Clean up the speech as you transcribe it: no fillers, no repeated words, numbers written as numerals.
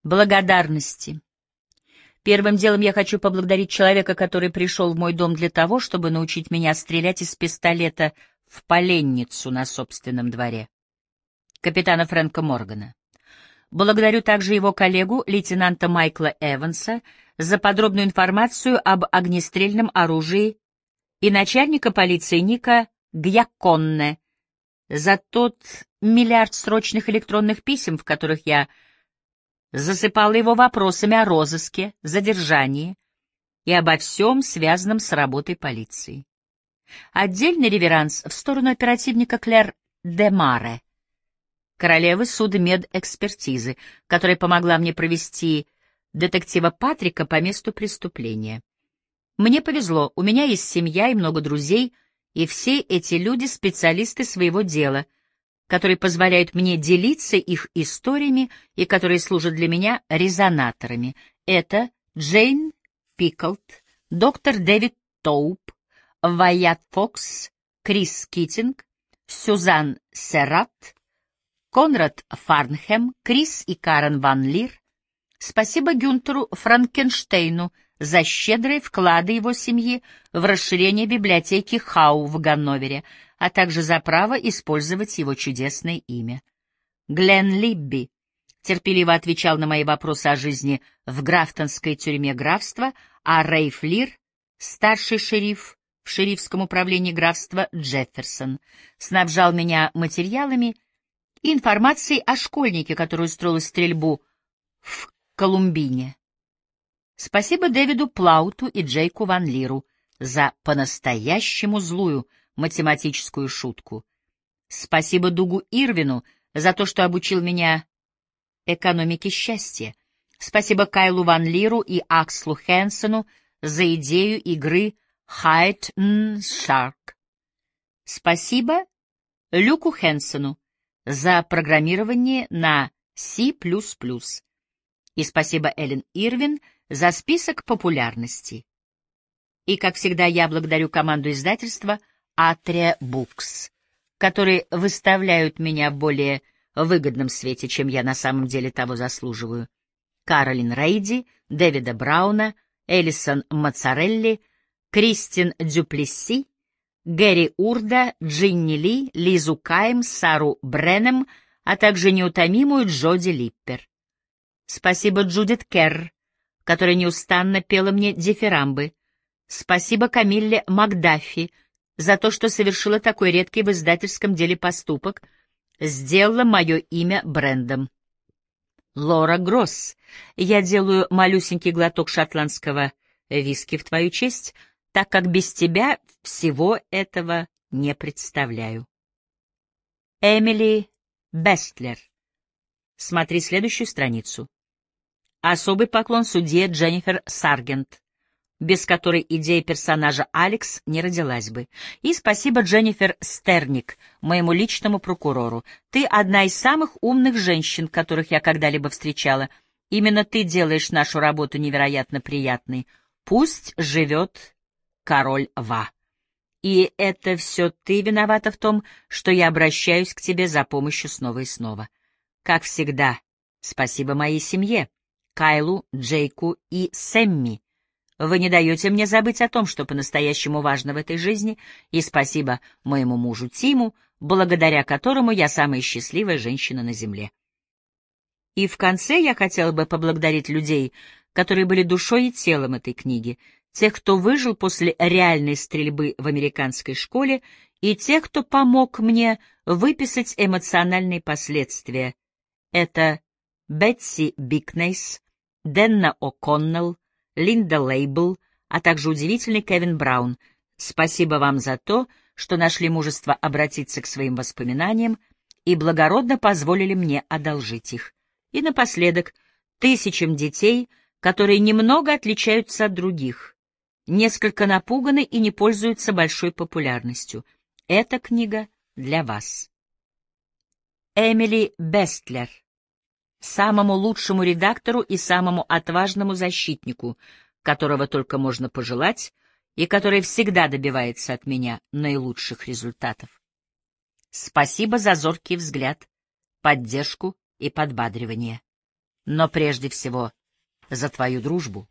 Благодарности. Первым делом я хочу поблагодарить человека, который пришел в мой дом для того, чтобы научить меня стрелять из пистолета в поленницу на собственном дворе. Капитана Фрэнка Моргана. Благодарю также его коллегу, лейтенанта Майкла Эванса, за подробную информацию об огнестрельном оружии и начальника полиции Ника Гьяконне за тот миллиард срочных электронных писем, в которых я засыпала его вопросами о розыске, задержании и обо всем, связанном с работой полиции. Отдельный реверанс в сторону оперативника Клэр де Маре, королевы судмедэкспертизы, которая помогла мне провести детектива Патрика по месту преступления. Мне повезло, у меня есть семья и много друзей, и все эти люди — специалисты своего дела, которые позволяют мне делиться их историями и которые служат для меня резонаторами. Это Джейн Пиклд, доктор Дэвид Тоуп, Вайат Фокс, Крис Китинг, Сюзан Серрат, Конрад Фарнхэм, Крис и Карен Ван Лир. Спасибо Гюнтеру Франкенштейну за щедрые вклады его семьи в расширение библиотеки Хау в Ганновере, а также за право использовать его чудесное имя. Глен Либби терпеливо отвечал на мои вопросы о жизни в графтонской тюрьме графства, а Рейф Лир, старший шериф в шерифском управлении графства Джефферсон, снабжал меня материалами и информацией о школьнике, который устроил стрельбу в Колумбине. Спасибо Дэвиду Плауту и Джейку Ван Лиру за по-настоящему злую математическую шутку. Спасибо Дугу Ирвину за то, что обучил меня экономике счастья. Спасибо Кайлу Ван Лиру и Акслу Хэнсону за идею игры Hide and Shark. Спасибо Люку Хэнсону за программирование на C++. И спасибо Эллен Ирвин за список популярности. И, как всегда, я благодарю команду издательства Atria Books, которые выставляют меня в более выгодном свете, чем я на самом деле того заслуживаю. Каролин Рейди, Дэвида Брауна, Элисон Моцарелли, Кристин Дюплесси, Гэри Урда, Джинни Ли, Лизу Кайм, Сару Бреннем, а также неутомимую Джоди Липпер. Спасибо Джудит Керр, которая неустанно пела мне дифирамбы. Спасибо Камилле Макдаффи за то, что совершила такой редкий в издательском деле поступок, сделала мое имя брендом. Лора Гросс, я делаю малюсенький глоток шотландского виски в твою честь, так как без тебя всего этого не представляю. Эмили Бестлер. Смотри следующую страницу. Особый поклон судье Дженнифер Саргент, без которой идея персонажа Алекс не родилась бы. И спасибо Дженнифер Стерник, моему личному прокурору. Ты одна из самых умных женщин, которых я когда-либо встречала. Именно ты делаешь нашу работу невероятно приятной. Пусть живет король Ва. И это все ты виновата в том, что я обращаюсь к тебе за помощью снова и снова. Как всегда, спасибо моей семье, Кайлу, Джейку и Сэмми. Вы не даете мне забыть о том, что по-настоящему важно в этой жизни, и спасибо моему мужу Тиму, благодаря которому я самая счастливая женщина на земле. И в конце я хотела бы поблагодарить людей, которые были душой и телом этой книги, тех, кто выжил после реальной стрельбы в американской школе, и тех, кто помог мне выписать эмоциональные последствия. Это Бетси Бикнейс, Денна О'Коннелл, Линда Лейбл, а также удивительный Кевин Браун. Спасибо вам за то, что нашли мужество обратиться к своим воспоминаниям и благородно позволили мне одолжить их. И напоследок, тысячам детей, которые немного отличаются от других, несколько напуганы и не пользуются большой популярностью. Эта книга для вас. Эмили Бестлер. Самому лучшему редактору и самому отважному защитнику, которого только можно пожелать, и который всегда добивается от меня наилучших результатов. Спасибо за зоркий взгляд, поддержку и подбадривание. но прежде всего за твою дружбу.